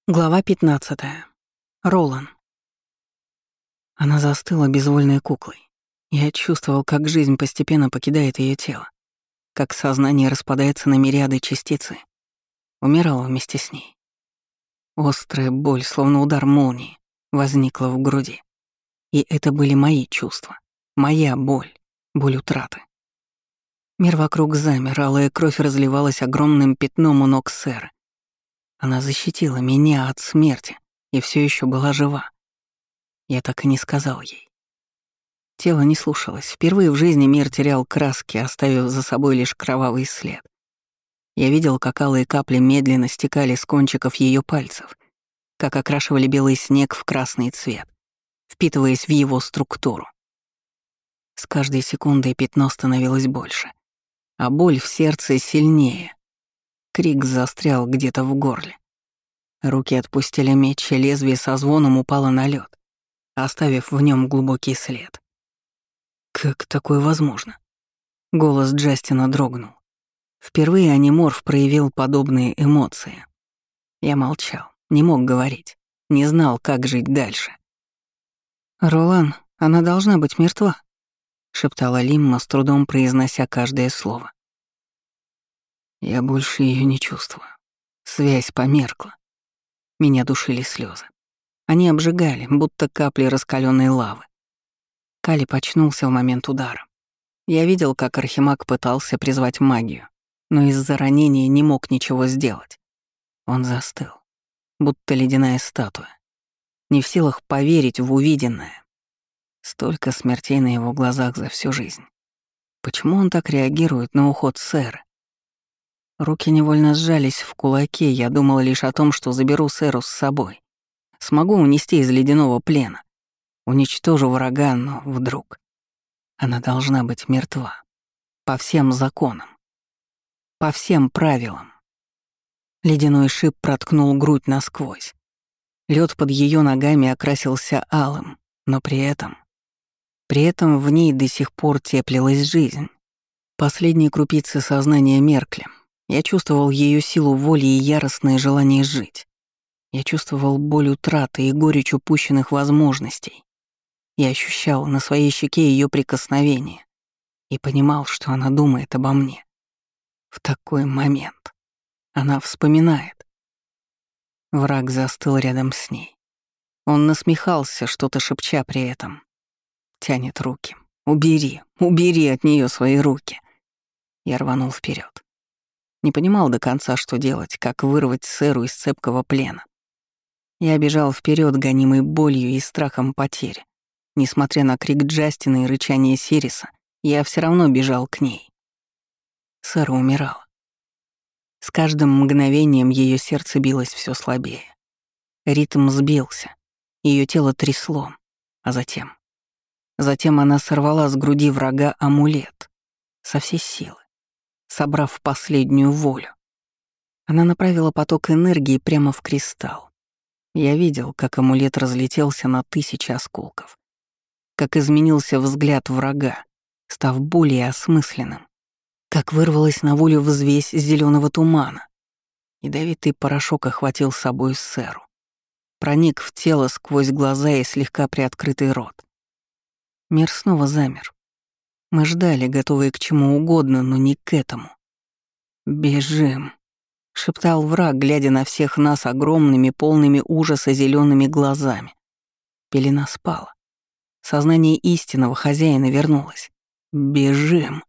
Глава 15. Ролан. Она застыла безвольной куклой. Я чувствовал, как жизнь постепенно покидает ее тело, как сознание распадается на мириады частицы. Умирала вместе с ней. Острая боль, словно удар молнии, возникла в груди. И это были мои чувства. Моя боль. Боль утраты. Мир вокруг замер, алая кровь разливалась огромным пятном у ног сэра. Она защитила меня от смерти и все еще была жива. Я так и не сказал ей. Тело не слушалось. Впервые в жизни мир терял краски, оставив за собой лишь кровавый след. Я видел, как алые капли медленно стекали с кончиков ее пальцев, как окрашивали белый снег в красный цвет, впитываясь в его структуру. С каждой секундой пятно становилось больше, а боль в сердце сильнее. Крик застрял где-то в горле. Руки отпустили меч, и лезвие со звоном упало на лед, оставив в нем глубокий след. Как такое возможно? Голос Джастина дрогнул. Впервые аниморф проявил подобные эмоции. Я молчал, не мог говорить, не знал, как жить дальше. «Ролан, она должна быть мертва», — шептала Лимма, с трудом произнося каждое слово. Я больше ее не чувствую. Связь померкла. Меня душили слезы. Они обжигали, будто капли раскаленной лавы. Кали очнулся в момент удара. Я видел, как Архимаг пытался призвать магию, но из-за ранения не мог ничего сделать. Он застыл, будто ледяная статуя, не в силах поверить в увиденное. Столько смертей на его глазах за всю жизнь. Почему он так реагирует на уход сэра? Руки невольно сжались в кулаки, я думал лишь о том, что заберу сэру с собой. Смогу унести из ледяного плена. Уничтожу врага, но вдруг... Она должна быть мертва. По всем законам. По всем правилам. Ледяной шип проткнул грудь насквозь. Лед под ее ногами окрасился алым, но при этом в ней до сих пор теплилась жизнь. Последние крупицы сознания меркли. Я чувствовал ее силу воли и яростное желание жить. Я чувствовал боль утраты и горечь упущенных возможностей. Я ощущал на своей щеке ее прикосновение и понимал, что она думает обо мне. В такой момент она вспоминает. Враг застыл рядом с ней. Он насмехался, что-то шепча при этом. Тянет руки. «Убери, убери от нее свои руки!» Я рванул вперед. Не понимал до конца, что делать, как вырвать сэру из цепкого плена. Я бежал вперед, гонимый болью и страхом потери. Несмотря на крик Джастина и рычание Сириса, я все равно бежал к ней. Сэра умирала. С каждым мгновением ее сердце билось все слабее. Ритм сбился, ее тело трясло, а затем она сорвала с груди врага амулет со всей силы, собрав последнюю волю. Она направила поток энергии прямо в кристалл. Я видел, как амулет разлетелся на тысячи осколков, как изменился взгляд врага, став более осмысленным, как вырвалась на волю взвесь зеленого тумана. Ядовитый порошок охватил собой сэру, проник в тело сквозь глаза и слегка приоткрытый рот. Мир снова замер. Мы ждали, готовые к чему угодно, но не к этому. «Бежим», — шептал враг, глядя на всех нас огромными, полными ужаса зелеными глазами. Пелена спала. Сознание истинного хозяина вернулось. «Бежим».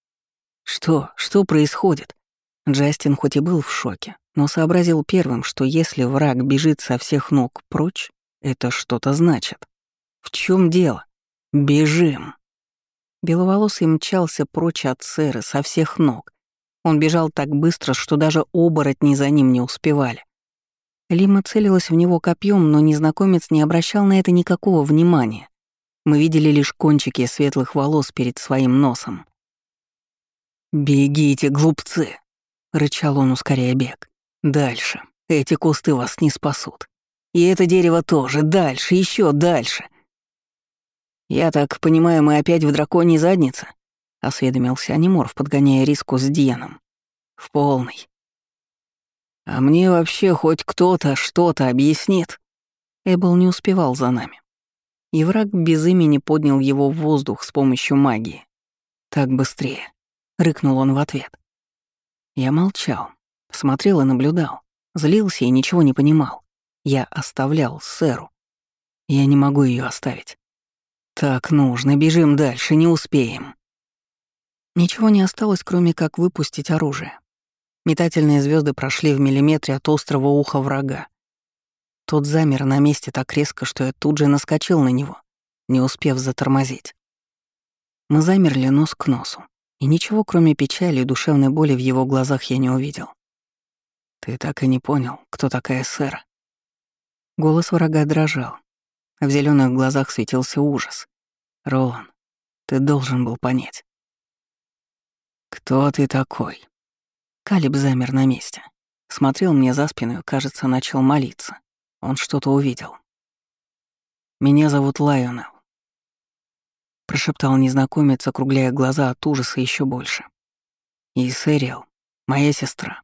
Что происходит? Джастин хоть и был в шоке, но сообразил первым, что если враг бежит со всех ног прочь, это что-то значит. В чем дело? Бежим. Беловолосый мчался прочь от сэра со всех ног. Он бежал так быстро, что даже оборотни за ним не успевали. Лима целилась в него копьем, но незнакомец не обращал на это никакого внимания. Мы видели лишь кончики светлых волос перед своим носом. «Бегите, глупцы!» — рычал он, ускоряя бег. «Дальше. Эти кусты вас не спасут. И это дерево тоже. Дальше, еще дальше!» «Я так понимаю, мы опять в драконьей заднице?» — осведомился аниморф, подгоняя риску с Дианом. «В полной. А мне вообще хоть кто-то что-то объяснит?» Эббл не успевал за нами. И враг без имени поднял его в воздух с помощью магии. «Так быстрее», — рыкнул он в ответ. Я молчал, смотрел и наблюдал, злился и ничего не понимал. Я оставлял сэру. Я не могу ее оставить. «Так нужно, бежим дальше, не успеем». Ничего не осталось, кроме как выпустить оружие. Метательные звезды прошли в миллиметре от острого уха врага. Тот замер на месте так резко, что я тут же наскочил на него, не успев затормозить. Мы замерли нос к носу, и ничего, кроме печали и душевной боли в его глазах я не увидел. «Ты так и не понял, кто такая Сэра?» Голос врага дрожал, а в зеленых глазах светился ужас. «Ролан, ты должен был понять». «Кто ты такой?» Калиб замер на месте. Смотрел мне за спину и, кажется, начал молиться. Он что-то увидел. «Меня зовут Лайонел», — прошептал незнакомец, округляя глаза от ужаса еще больше. «И Сэриэл, моя сестра».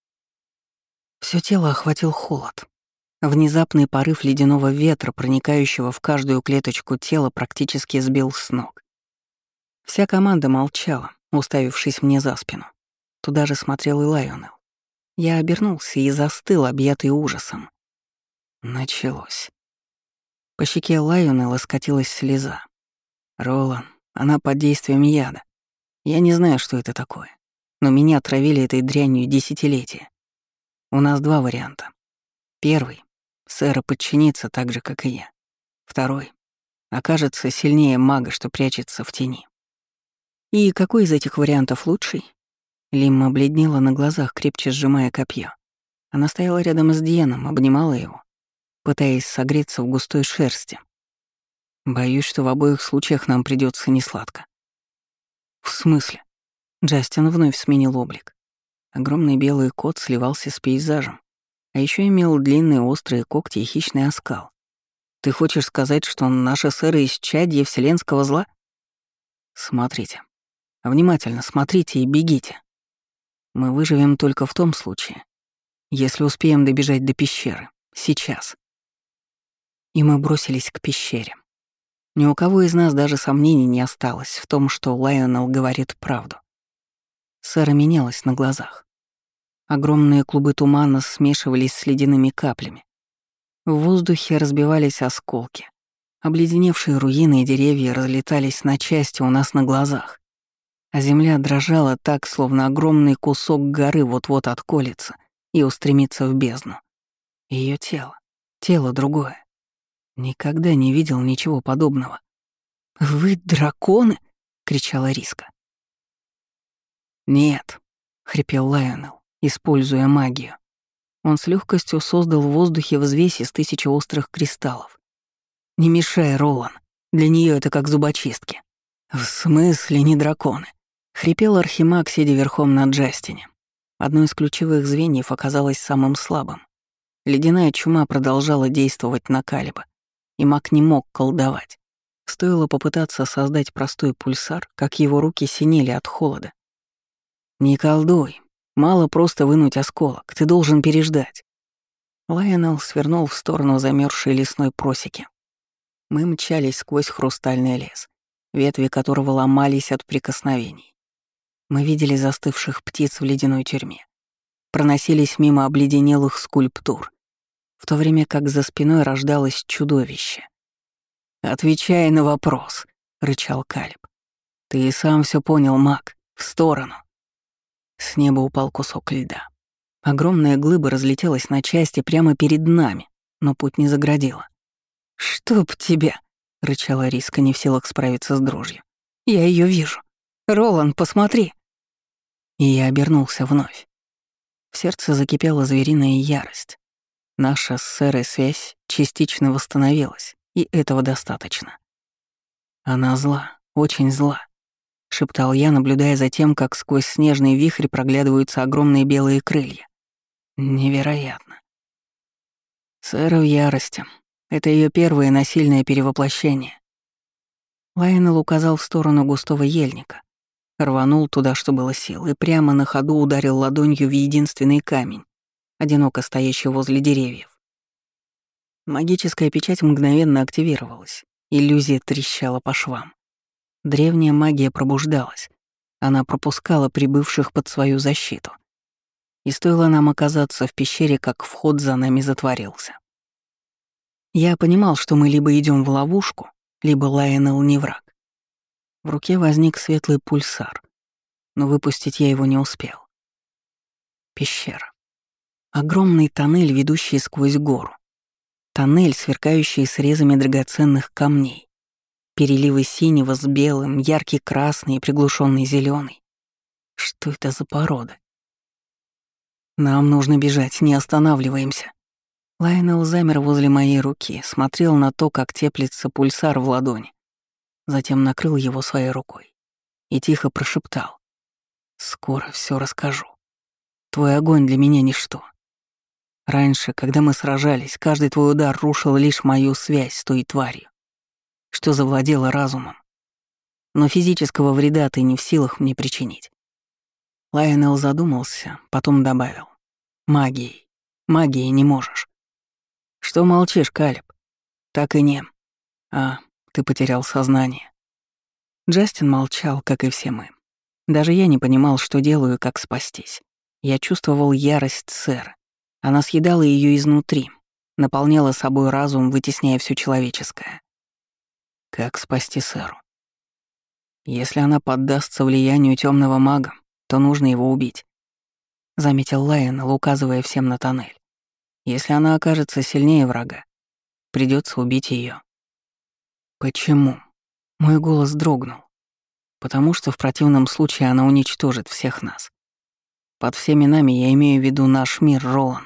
Всё тело охватил холод. Внезапный порыв ледяного ветра, проникающего в каждую клеточку тела, практически сбил с ног. Вся команда молчала, уставившись мне за спину. Туда же смотрел и Лайонел. Я обернулся и застыл, объятый ужасом. Началось. По щеке Лайонела скатилась слеза. «Ролан, она под действием яда. Я не знаю, что это такое, но меня отравили этой дрянью десятилетия. У нас два варианта. Первый — Сэра подчинится так же, как и я. Второй — окажется сильнее мага, что прячется в тени». «И какой из этих вариантов лучший?» Лимма бледнела на глазах, крепче сжимая копье. Она стояла рядом с Дианом, обнимала его, пытаясь согреться в густой шерсти. «Боюсь, что в обоих случаях нам придется несладко». «В смысле?» Джастин вновь сменил облик. Огромный белый кот сливался с пейзажем, а еще имел длинные острые когти и хищный оскал. «Ты хочешь сказать, что наша Сэра исчадье вселенского зла?» «Смотрите. Внимательно смотрите и бегите. Мы выживем только в том случае, если успеем добежать до пещеры. Сейчас». И мы бросились к пещере. Ни у кого из нас даже сомнений не осталось в том, что Лайонел говорит правду. Сэра менялась на глазах. Огромные клубы тумана смешивались с ледяными каплями. В воздухе разбивались осколки. Обледеневшие руины и деревья разлетались на части у нас на глазах. А земля дрожала так, словно огромный кусок горы вот-вот отколется и устремится в бездну. Ее тело другое. Никогда не видел ничего подобного. «Вы драконы?» — кричала Риска. «Нет», — хрипел Лайонел, используя магию. Он с легкостью создал в воздухе взвесь из 1000 острых кристаллов. «Не мешай, Ролан. Для нее это как зубочистки». «В смысле не драконы?» — хрипел Архимаг, сидя верхом на Джастине. Одно из ключевых звеньев оказалось самым слабым. Ледяная чума продолжала действовать на Калиба, и маг не мог колдовать. Стоило попытаться создать простой пульсар, как его руки синели от холода. «Не колдуй. Мало просто вынуть осколок. Ты должен переждать». Лайонел свернул в сторону замерзшей лесной просеки. Мы мчались сквозь хрустальный лес, ветви которого ломались от прикосновений. Мы видели застывших птиц в ледяной тюрьме. Проносились мимо обледенелых скульптур, в то время как за спиной рождалось чудовище. «Отвечай на вопрос», — рычал Калиб. «Ты и сам все понял, маг. В сторону». С неба упал кусок льда. Огромная глыба разлетелась на части прямо перед нами, но путь не заградила. «Чтоб тебя!» — рычала Риска, не в силах справиться с дрожью. «Я ее вижу. Ролан, посмотри!» И я обернулся вновь. В сердце закипела звериная ярость. Наша с Сэрой связь частично восстановилась, и этого достаточно. «Она зла, очень зла», — шептал я, наблюдая за тем, как сквозь снежный вихрь проглядываются огромные белые крылья. Невероятно. Сэра в ярости. Это ее первое насильное перевоплощение. Лайонел указал в сторону густого ельника, рванул туда, что было сил, и прямо на ходу ударил ладонью в единственный камень, одиноко стоящий возле деревьев. Магическая печать мгновенно активировалась, иллюзия трещала по швам. Древняя магия пробуждалась, она пропускала прибывших под свою защиту. И стоило нам оказаться в пещере, как вход за нами затворился. Я понимал, что мы либо идем в ловушку, либо Лайонел не враг. В руке возник светлый пульсар, но выпустить я его не успел. Пещера. Огромный тоннель, ведущий сквозь гору. Тоннель, сверкающий срезами драгоценных камней. Переливы синего с белым, яркий красный и приглушенный зеленый. Что это за порода? Нам нужно бежать, не останавливаемся. Лайонел замер возле моей руки, смотрел на то, как теплится пульсар в ладони. Затем накрыл его своей рукой и тихо прошептал. «Скоро все расскажу. Твой огонь для меня ничто. Раньше, когда мы сражались, каждый твой удар рушил лишь мою связь с той тварью, что завладела разумом. Но физического вреда ты не в силах мне причинить». Лайонел задумался, потом добавил. «Магией. Магией не можешь». «Что молчишь, Калеб?» «Так и не. А, ты потерял сознание». Джастин молчал, как и все мы. Даже я не понимал, что делаю, как спастись. Я чувствовал ярость Сэры. Она съедала ее изнутри, наполняла собой разум, вытесняя все человеческое. Как спасти Сэру? Если она поддастся влиянию темного мага, то нужно его убить, заметил Лайонел, указывая всем на тоннель. Если она окажется сильнее врага, придется убить ее. Почему? Мой голос дрогнул. Потому что в противном случае она уничтожит всех нас. Под всеми нами я имею в виду наш мир, Ролан.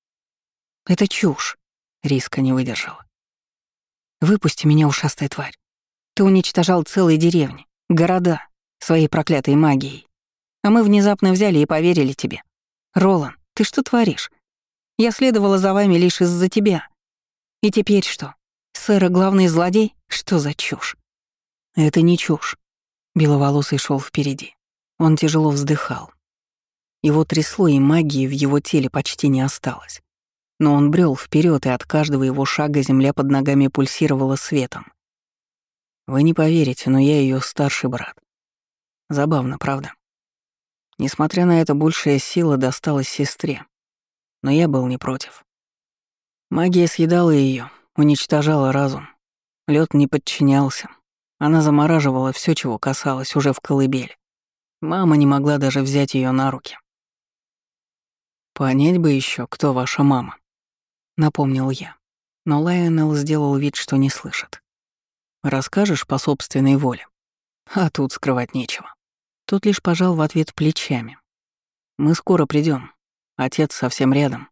Это чушь. Риска не выдержала. Выпусти меня, ушастая тварь. Ты уничтожал целые деревни, города своей проклятой магией. А мы внезапно взяли и поверили тебе. Ролан, ты что творишь? Я следовала за вами лишь из-за тебя. И теперь что? Сэра главный злодей? Что за чушь? Это не чушь. Беловолосый шел впереди. Он тяжело вздыхал. Его трясло, и магии в его теле почти не осталось. Но он брел вперед, и от каждого его шага земля под ногами пульсировала светом. Вы не поверите, но я ее старший брат. Забавно, правда? Несмотря на это, большая сила досталась сестре. Но я был не против. Магия съедала ее, уничтожала разум. Лед не подчинялся. Она замораживала все, чего касалось, уже в колыбели. Мама не могла даже взять ее на руки. «Понять бы еще, кто ваша мама», — напомнил я. Но Лайонел сделал вид, что не слышит. «Расскажешь по собственной воле?» А тут скрывать нечего. Тот лишь пожал в ответ плечами. «Мы скоро придем. Отец совсем рядом».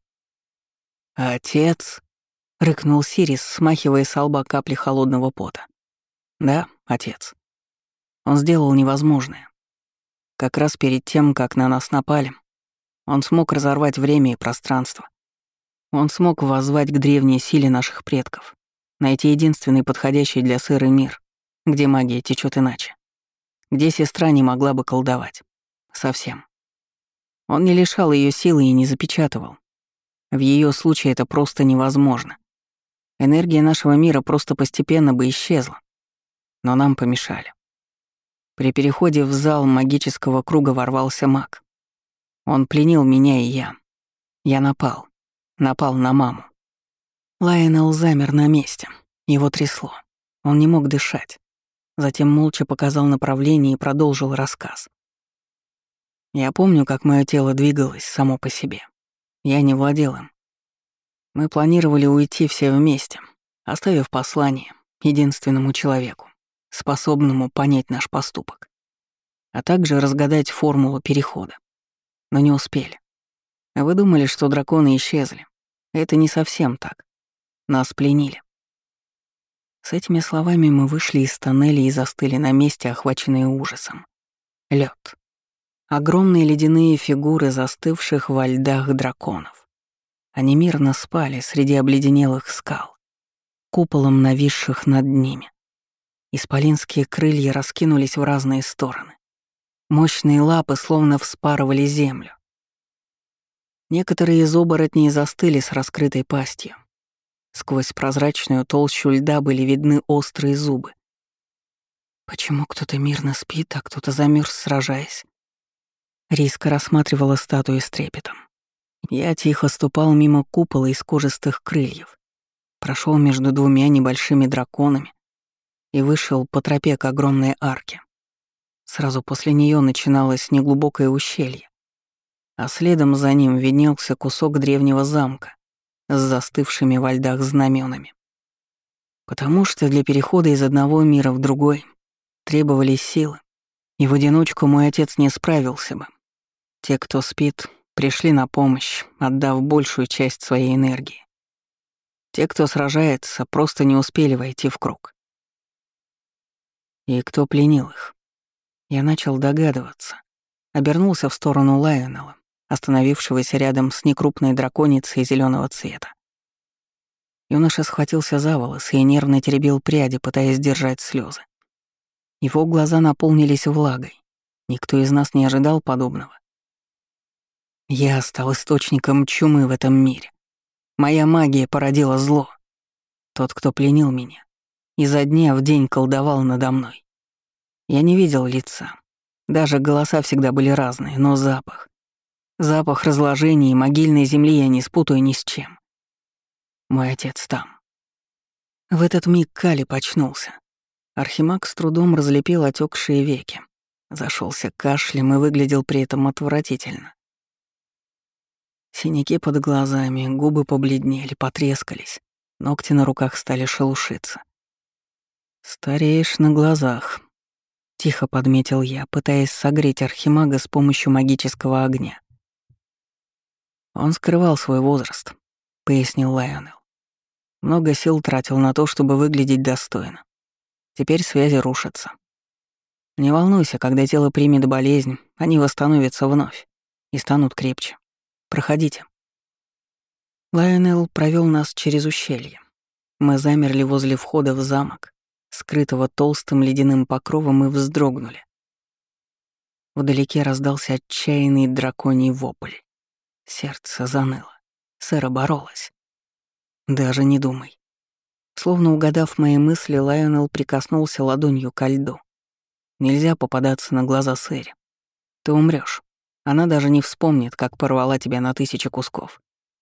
«Отец?» — рыкнул Сирис, смахивая с лба капли холодного пота. «Да, отец. Он сделал невозможное. Как раз перед тем, как на нас напали, он смог разорвать время и пространство. Он смог воззвать к древней силе наших предков, найти единственный подходящий для Сэры мир, где магия течет иначе, где сестра не могла бы колдовать. Совсем. Он не лишал ее силы и не запечатывал. В ее случае это просто невозможно. Энергия нашего мира просто постепенно бы исчезла. Но нам помешали. При переходе в зал магического круга ворвался маг. Он пленил меня и я. Я напал. Напал на маму. Лайонел замер на месте. Его трясло. Он не мог дышать. Затем молча показал направление и продолжил рассказ. Я помню, как мое тело двигалось само по себе. Я не владел им. Мы планировали уйти все вместе, оставив послание единственному человеку, способному понять наш поступок, а также разгадать формулу перехода. Но не успели. Вы думали, что драконы исчезли. Это не совсем так. Нас пленили. С этими словами мы вышли из тоннеля и застыли на месте, охваченные ужасом. Лед. Огромные ледяные фигуры застывших во льдах драконов. Они мирно спали среди обледенелых скал, куполом нависших над ними. Исполинские крылья раскинулись в разные стороны. Мощные лапы словно вспарывали землю. Некоторые из оборотней застыли с раскрытой пастью. Сквозь прозрачную толщу льда были видны острые зубы. Почему кто-то мирно спит, а кто-то замерз, сражаясь? Риска рассматривала статуи с трепетом. Я тихо ступал мимо купола из кожистых крыльев, прошел между двумя небольшими драконами и вышел по тропе к огромной арке. Сразу после нее начиналось неглубокое ущелье, а следом за ним виднелся кусок древнего замка с застывшими во льдах знаменами. Потому что для перехода из одного мира в другой требовались силы, и в одиночку мой отец не справился бы. Те, кто спит, пришли на помощь, отдав большую часть своей энергии. Те, кто сражается, просто не успели войти в круг. И кто пленил их? Я начал догадываться. Обернулся в сторону Лайонела, остановившегося рядом с некрупной драконицей зеленого цвета. Юноша схватился за волосы и нервно теребил пряди, пытаясь сдержать слезы. Его глаза наполнились влагой. Никто из нас не ожидал подобного. Я стал источником чумы в этом мире. Моя магия породила зло. Тот, кто пленил меня, изо дня в день колдовал надо мной. Я не видел лица. Даже голоса всегда были разные, но запах. Запах разложения и могильной земли я не спутаю ни с чем. Мой отец там. В этот миг Калиб очнулся. Архимаг с трудом разлепил отекшие веки. Зашелся кашлем и выглядел при этом отвратительно. Синяки под глазами, губы побледнели, потрескались. Ногти на руках стали шелушиться. «Стареешь на глазах», — тихо подметил я, пытаясь согреть архимага с помощью магического огня. «Он скрывал свой возраст», — пояснил Лайонел. «Много сил тратил на то, чтобы выглядеть достойно. Теперь связи рушатся. Не волнуйся, когда тело примет болезнь, они восстановятся вновь и станут крепче. Проходите». Лайонел провел нас через ущелье. Мы замерли возле входа в замок, скрытого толстым ледяным покровом, и вздрогнули. Вдалеке раздался отчаянный драконий вопль. Сердце заныло. Сэра боролась. «Даже не думай». Словно угадав мои мысли, Лайонел прикоснулся ладонью ко льду. «Нельзя попадаться на глаза Сэре. Ты умрёшь. Она даже не вспомнит, как порвала тебя на 1000 кусков».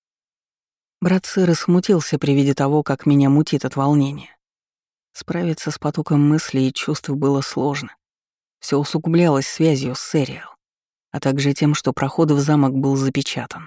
Брат Сэры смутился при виде того, как меня мутит от волнения. Справиться с потоком мыслей и чувств было сложно. Все усугублялось связью с Сэриэл, а также тем, что проход в замок был запечатан.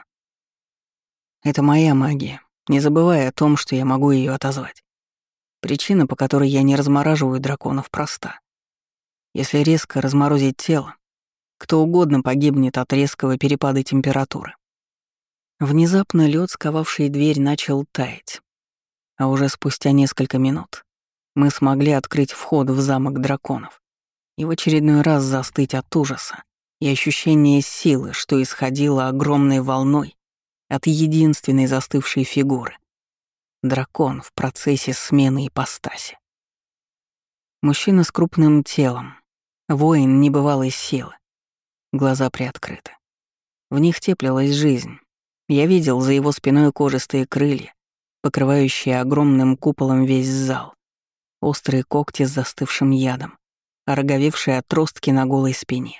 Это моя магия, не забывая о том, что я могу ее отозвать. Причина, по которой я не размораживаю драконов, проста. Если резко разморозить тело, кто угодно погибнет от резкого перепада температуры. Внезапно лед, сковавший дверь, начал таять. А уже спустя несколько минут мы смогли открыть вход в замок драконов и в очередной раз застыть от ужаса и ощущения силы, что исходило огромной волной от единственной застывшей фигуры — дракон в процессе смены ипостаси. Мужчина с крупным телом, воин небывалой силы, глаза приоткрыты. В них теплилась жизнь. Я видел за его спиной кожистые крылья, покрывающие огромным куполом весь зал, острые когти с застывшим ядом, ороговевшие отростки на голой спине.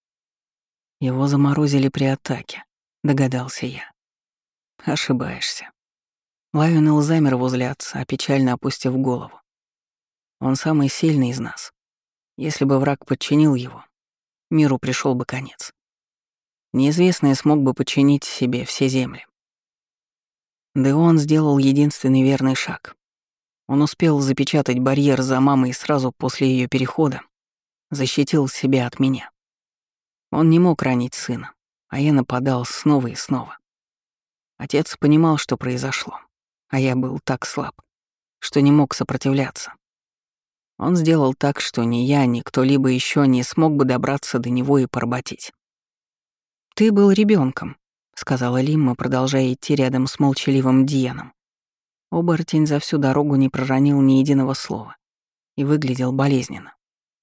Его заморозили при атаке, догадался я. Ошибаешься. Лайонел замер возле отца, печально опустив голову. Он самый сильный из нас. Если бы враг подчинил его, миру пришел бы конец. Неизвестный смог бы подчинить себе все земли. Да и он сделал единственный верный шаг. Он успел запечатать барьер за мамой сразу после ее перехода, защитил себя от меня. Он не мог ранить сына, а я нападал снова и снова. Отец понимал, что произошло, а я был так слаб, что не мог сопротивляться. Он сделал так, что ни я, ни кто-либо еще не смог бы добраться до него и поработить. «Ты был ребенком, сказала Лимма, продолжая идти рядом с молчаливым Дианом. Оборотень за всю дорогу не проронил ни единого слова и выглядел болезненно.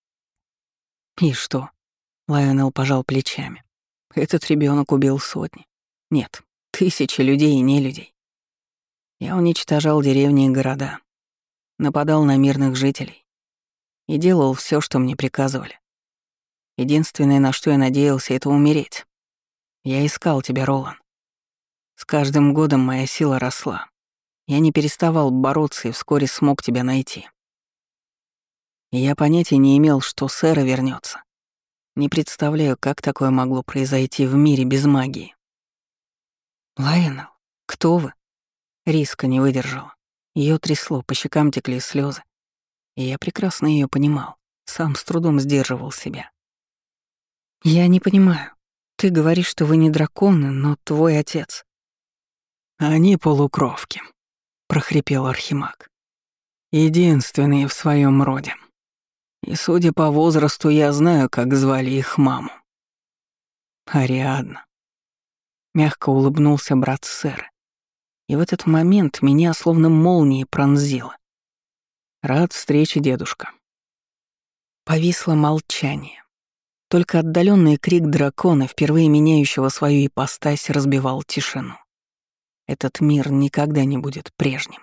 «И что?» — Лайонел пожал плечами. «Этот ребенок убил сотни. Нет, Тысячи людей и нелюдей. Я уничтожал деревни и города, нападал на мирных жителей и делал все, что мне приказывали. Единственное, на что я надеялся, — это умереть. Я искал тебя, Ролан. С каждым годом моя сила росла. Я не переставал бороться и вскоре смог тебя найти. И я понятия не имел, что Сэра вернется. Не представляю, как такое могло произойти в мире без магии. Лайонел, кто вы? Риска не выдержала. Ее трясло, по щекам текли слезы. И я прекрасно ее понимал, сам с трудом сдерживал себя. «Я не понимаю. Ты говоришь, что вы не драконы, но твой отец...» «Они полукровки», — прохрипел Архимаг. «Единственные в своем роде. И, судя по возрасту, я знаю, как звали их маму. Ариадна». Мягко улыбнулся брат Сэры. И в этот момент меня словно молнией пронзило. «Рад встрече, дедушка». Повисло молчание. Только отдаленный крик дракона, впервые меняющего свою ипостась, разбивал тишину. Этот мир никогда не будет прежним.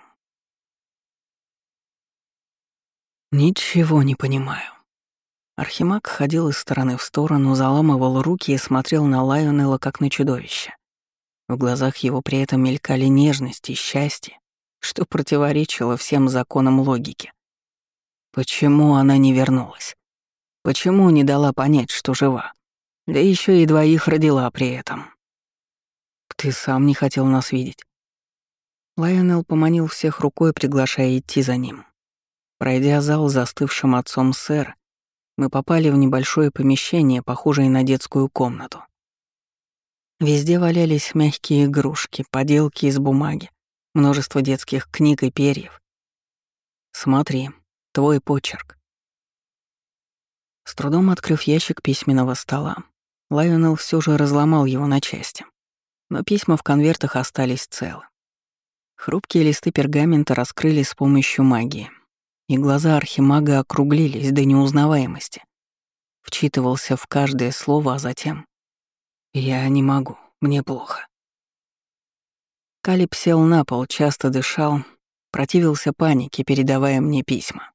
Ничего не понимаю. Архимаг ходил из стороны в сторону, заламывал руки и смотрел на Лайонела как на чудовище. В глазах его при этом мелькали нежность и счастье, что противоречило всем законам логики. Почему она не вернулась? Почему не дала понять, что жива? Да еще и двоих родила при этом. Ты сам не хотел нас видеть. Лайонел поманил всех рукой, приглашая идти за ним. Пройдя зал с застывшим отцом сэра, мы попали в небольшое помещение, похожее на детскую комнату. Везде валялись мягкие игрушки, поделки из бумаги, множество детских книг и перьев. «Смотри, твой почерк». С трудом открыв ящик письменного стола, Лайонел все же разломал его на части, но письма в конвертах остались целы. Хрупкие листы пергамента раскрылись с помощью магии, и глаза архимага округлились до неузнаваемости. Вчитывался в каждое слово, а затем... «Я не могу, мне плохо». Калиб сел на пол, часто дышал, противился панике, передавая мне письма.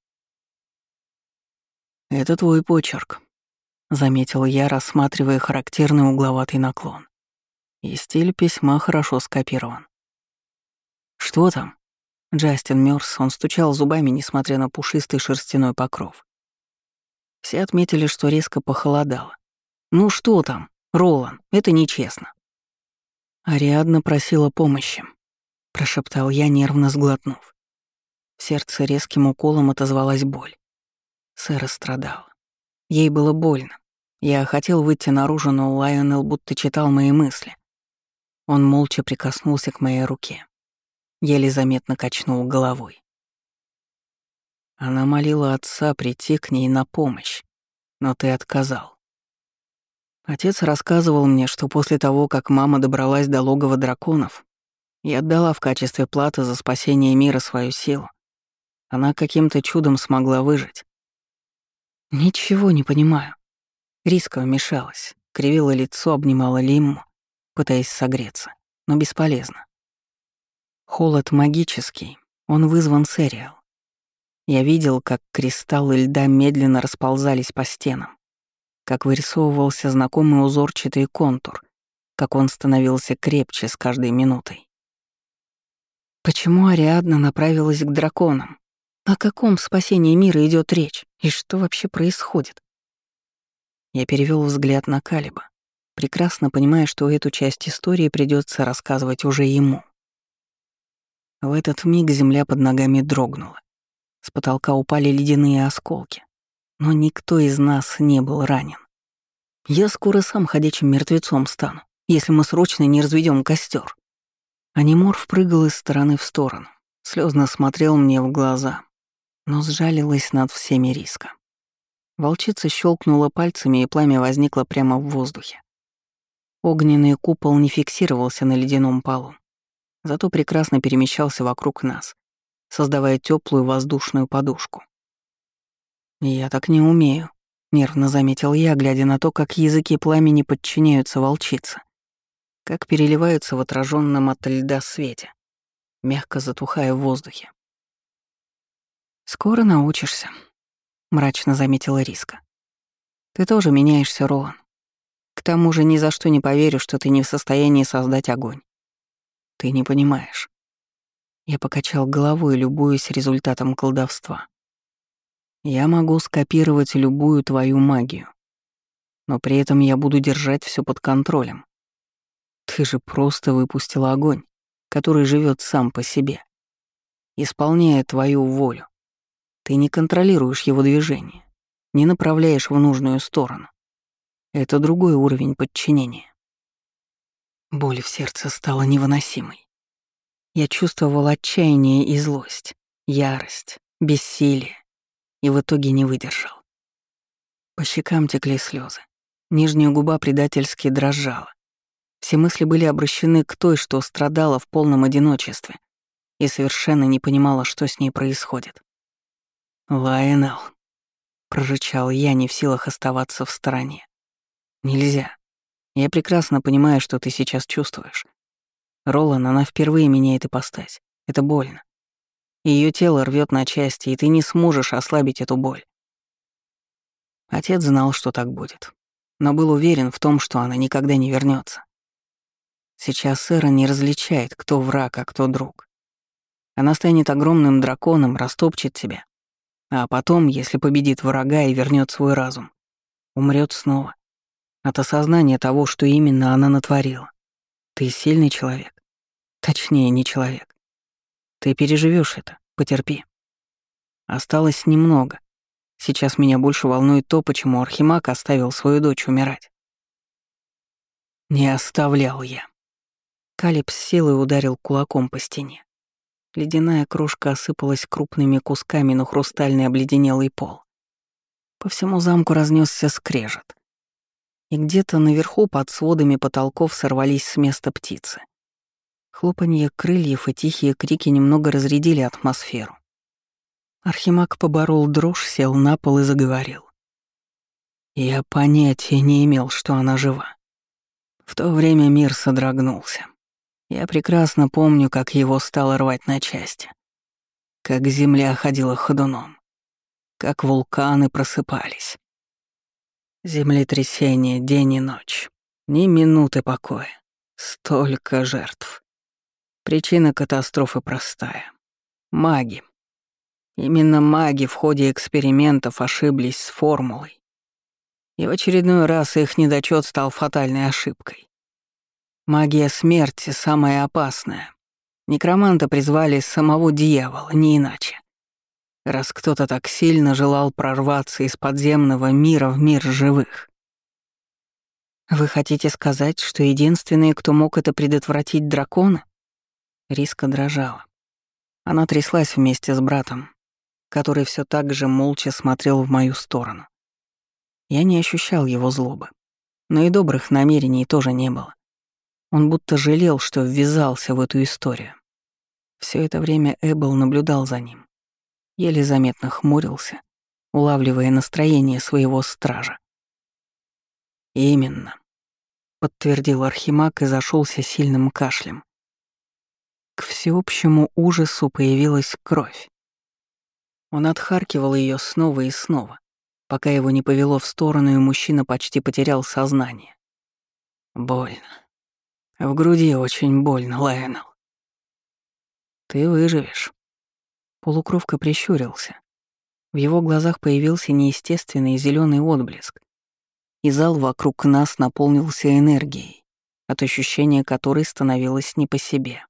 «Это твой почерк», — заметил я, рассматривая характерный угловатый наклон. И стиль письма хорошо скопирован. «Что там?» Джастин мёрз, он стучал зубами, несмотря на пушистый шерстяной покров. Все отметили, что резко похолодало. «Ну что там, Ролан, это нечестно». «Ариадна просила помощи», — прошептал я, нервно сглотнув. В сердце резким уколом отозвалась боль. Сэра страдала. Ей было больно. Я хотел выйти наружу, но Лайонел будто читал мои мысли. Он молча прикоснулся к моей руке. Еле заметно качнул головой. Она молила отца прийти к ней на помощь, но ты отказал. Отец рассказывал мне, что после того, как мама добралась до логова драконов и отдала в качестве платы за спасение мира свою силу, она каким-то чудом смогла выжить. Ничего не понимаю. Риска вмешалась, кривила лицо, обнимала Лимму, пытаясь согреться, но бесполезно. Холод магический, он вызван Сэриэл. Я видел, как кристаллы льда медленно расползались по стенам, как вырисовывался знакомый узорчатый контур, как он становился крепче с каждой минутой. Почему Ариадна направилась к драконам? О каком спасении мира идет речь? И что вообще происходит? Я перевел взгляд на Калиба, прекрасно понимая, что эту часть истории придется рассказывать уже ему. В этот миг земля под ногами дрогнула. С потолка упали ледяные осколки, но никто из нас не был ранен. Я скоро сам ходячим мертвецом стану, если мы срочно не разведем костер. Аниморф прыгал из стороны в сторону, слезно смотрел мне в глаза, но сжалилась над всеми риска. Волчица щелкнула пальцами, и пламя возникло прямо в воздухе. Огненный купол не фиксировался на ледяном полу, зато прекрасно перемещался вокруг нас, создавая теплую воздушную подушку. «Я так не умею», — нервно заметил я, глядя на то, как языки пламени подчиняются волчице. как переливаются в отраженном от льда свете, мягко затухая в воздухе. «Скоро научишься», — мрачно заметила Риска. «Ты тоже меняешься, Ролан. К тому же ни за что не поверю, что ты не в состоянии создать огонь. Ты не понимаешь». Я покачал головой, любуясь результатом колдовства. «Я могу скопировать любую твою магию, но при этом я буду держать все под контролем. Ты же просто выпустила огонь, который живет сам по себе, исполняя твою волю. Ты не контролируешь его движение, не направляешь в нужную сторону. Это другой уровень подчинения». Боль в сердце стала невыносимой. Я чувствовал отчаяние и злость, ярость, бессилие, и в итоге не выдержал. По щекам текли слезы. Нижняя губа предательски дрожала. Все мысли были обращены к той, что страдала в полном одиночестве и совершенно не понимала, что с ней происходит. «Лайонел», — прорычал я, не в силах оставаться в стороне. «Нельзя. Я прекрасно понимаю, что ты сейчас чувствуешь. Ролан, она впервые меняет ипостась. Это больно. Ее тело рвет на части, и ты не сможешь ослабить эту боль». Отец знал, что так будет, но был уверен в том, что она никогда не вернется. Сейчас Эра не различает, кто враг, а кто друг. Она станет огромным драконом, растопчет тебя. А потом, если победит врага и вернет свой разум, умрет снова. От осознания того, что именно она натворила. Ты сильный человек. Точнее, не человек. Ты переживешь это, потерпи. Осталось немного. Сейчас меня больше волнует то, почему Архимаг оставил свою дочь умирать. Не оставлял я. Калиб с силой ударил кулаком по стене. Ледяная крошка осыпалась крупными кусками на хрустальный обледенелый пол. По всему замку разнесся скрежет. И где-то наверху под сводами потолков сорвались с места птицы. Хлопанье крыльев и тихие крики немного разрядили атмосферу. Архимаг поборол дрожь, сел на пол и заговорил. Я понятия не имел, что она жива. В то время мир содрогнулся. Я прекрасно помню, как его стало рвать на части. Как земля ходила ходуном. Как вулканы просыпались. Землетрясение день и ночь. Ни минуты покоя. Столько жертв. Причина катастрофы простая. Маги. Именно маги в ходе экспериментов ошиблись с формулой. И в очередной раз их недочет стал фатальной ошибкой. Магия смерти самая опасная. Некроманта призвали самого дьявола, не иначе. Раз кто-то так сильно желал прорваться из подземного мира в мир живых. Вы хотите сказать, что единственные, кто мог это предотвратить, драконы? Риска дрожала. Она тряслась вместе с братом, который все так же молча смотрел в мою сторону. Я не ощущал его злобы, но и добрых намерений тоже не было. Он будто жалел, что ввязался в эту историю. Все это время Эббл наблюдал за ним. Еле заметно хмурился, улавливая настроение своего стража. «Именно», — подтвердил Архимаг и зашелся сильным кашлем. К всеобщему ужасу появилась кровь. Он отхаркивал ее снова и снова, пока его не повело в сторону, и мужчина почти потерял сознание. Больно. В груди очень больно, Лайонел. Ты выживешь. Полукровка прищурился. В его глазах появился неестественный зеленый отблеск, и зал вокруг нас наполнился энергией, от ощущения которой становилось не по себе.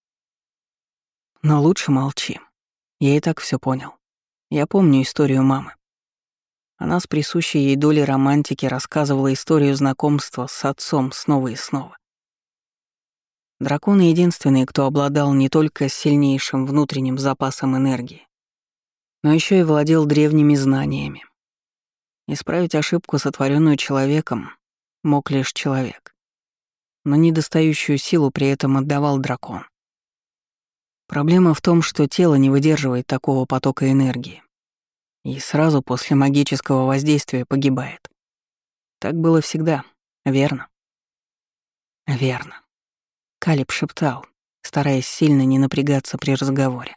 Но лучше молчи. Я и так все понял. Я помню историю мамы. Она с присущей ей долей романтики рассказывала историю знакомства с отцом снова и снова. Драконы — единственные, кто обладал не только сильнейшим внутренним запасом энергии, но еще и владел древними знаниями. Исправить ошибку, сотворенную человеком, мог лишь человек, но недостающую силу при этом отдавал дракон. Проблема в том, что тело не выдерживает такого потока энергии и сразу после магического воздействия погибает. Так было всегда, верно? Верно. Калиб шептал, стараясь сильно не напрягаться при разговоре.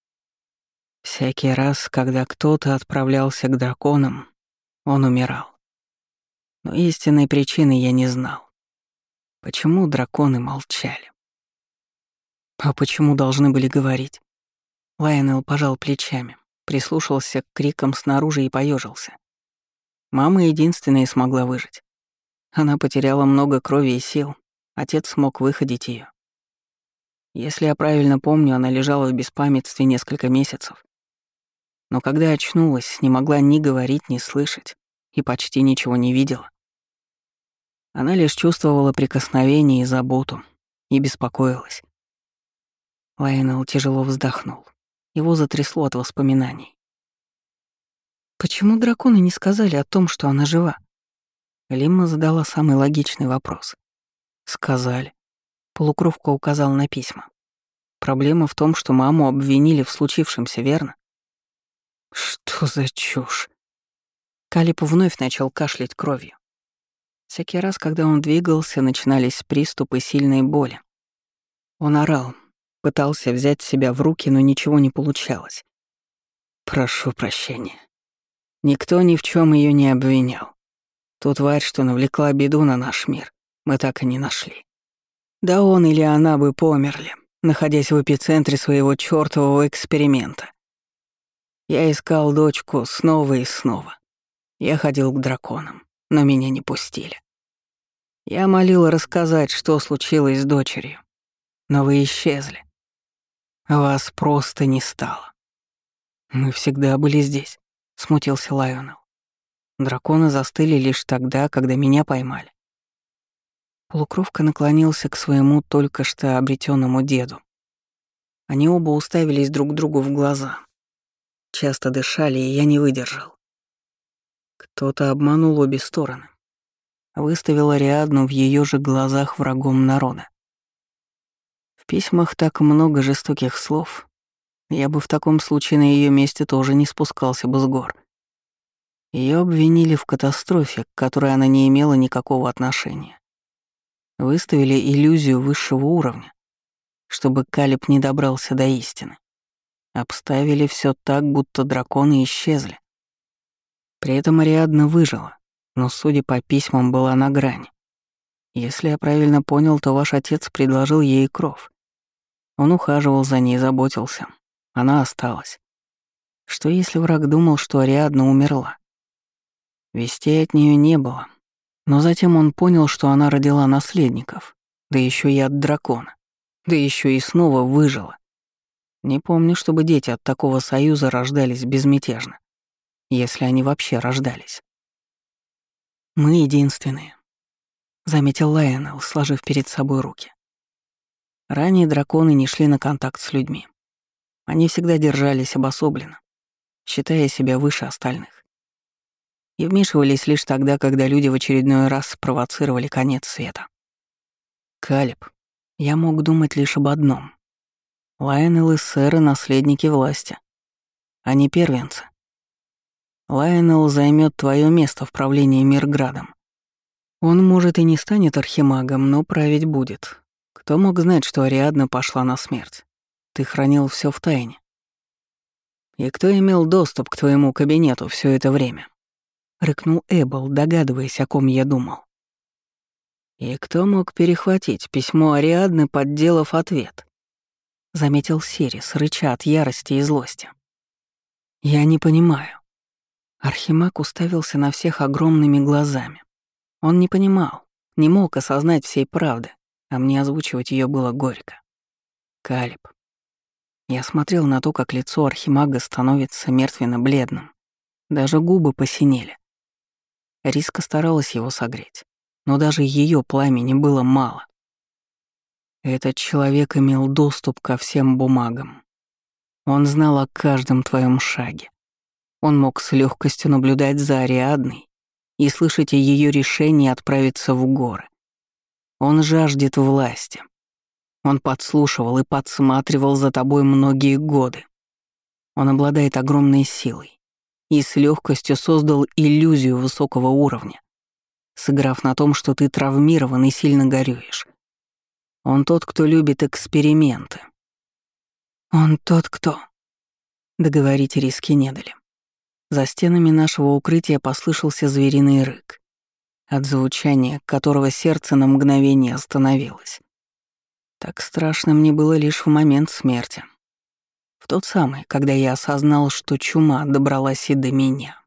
Всякий раз, когда кто-то отправлялся к драконам, он умирал. Но истинной причины я не знал. Почему драконы молчали? А почему должны были говорить? Лайонел пожал плечами, прислушался к крикам снаружи и поежился. Мама единственная смогла выжить. Она потеряла много крови и сил, отец смог выходить ее. Если я правильно помню, она лежала в беспамятстве несколько месяцев. Но когда очнулась, не могла ни говорить, ни слышать и почти ничего не видела. Она лишь чувствовала прикосновение и заботу и беспокоилась. Лайонел тяжело вздохнул. Его затрясло от воспоминаний. «Почему драконы не сказали о том, что она жива?» Лимма задала самый логичный вопрос. «Сказали». Полукровка указал на письма. «Проблема в том, что маму обвинили в случившемся, верно?» «Что за чушь?» Калиб вновь начал кашлять кровью. Всякий раз, когда он двигался, начинались приступы сильной боли. Он орал, пытался взять себя в руки, но ничего не получалось. «Прошу прощения. Никто ни в чем ее не обвинял. Ту тварь, что навлекла беду на наш мир, мы так и не нашли. Да он или она бы померли, находясь в эпицентре своего чёртового эксперимента. Я искал дочку снова и снова. Я ходил к драконам, но меня не пустили. Я молил рассказать, что случилось с дочерью, но вы исчезли. Вас просто не стало. Мы всегда были здесь», — смутился Лайонел. Драконы застыли лишь тогда, когда меня поймали. Полукровка наклонился к своему только что обретенному деду. Они оба уставились друг другу в глаза. Часто дышали, и я не выдержал. Кто-то обманул обе стороны. Выставил Ариадну в ее же глазах врагом народа. В письмах так много жестоких слов. Я бы в таком случае на ее месте тоже не спускался бы с гор. Ее обвинили в катастрофе, к которой она не имела никакого отношения. Выставили иллюзию высшего уровня, чтобы Калиб не добрался до истины. Обставили все так, будто драконы исчезли. При этом Ариадна выжила, но, судя по письмам, была на грани. Если я правильно понял, то ваш отец предложил ей кров. Он ухаживал за ней, заботился. Она осталась. Что если враг думал, что Ариадна умерла? Вестей от нее не было. Но затем он понял, что она родила наследников, да еще и от дракона, да еще и снова выжила. Не помню, чтобы дети от такого союза рождались безмятежно, если они вообще рождались. «Мы единственные», — заметил Лайонел, сложив перед собой руки. Ранее драконы не шли на контакт с людьми. Они всегда держались обособленно, считая себя выше остальных. И вмешивались лишь тогда, когда люди в очередной раз спровоцировали конец света. Калиб, я мог думать лишь об одном. Лайонел и Сэры — наследники власти. Они первенцы. Лайонел займет твое место в правлении Мирградом. Он, может, и не станет архимагом, но править будет. Кто мог знать, что Ариадна пошла на смерть? Ты хранил все в тайне. И кто имел доступ к твоему кабинету все это время? Рыкнул Эббл, догадываясь, о ком я думал. И кто мог перехватить письмо Ариадны, подделав ответ? Заметил Сирис, рыча от ярости и злости. Я не понимаю. Архимаг уставился на всех огромными глазами. Он не понимал, не мог осознать всей правды, а мне озвучивать ее было горько. Калиб. Я смотрел на то, как лицо архимага становится мертвенно-бледным. Даже губы посинели. Риска старалась его согреть, но даже ее пламени было мало. Этот человек имел доступ ко всем бумагам. Он знал о каждом твоем шаге. Он мог с легкостью наблюдать за Ариадной и слышать о ее решении отправиться в горы. Он жаждет власти. Он подслушивал и подсматривал за тобой многие годы. Он обладает огромной силой и с легкостью создал иллюзию высокого уровня, сыграв на том, что ты травмирован и сильно горюешь. Он тот, кто любит эксперименты. Он тот, кто... Договорить риски не дали. За стенами нашего укрытия послышался звериный рык, от звучания которого сердце на мгновение остановилось. Так страшно мне было лишь в момент смерти. В тот самый, когда я осознал, что чума добралась и до меня.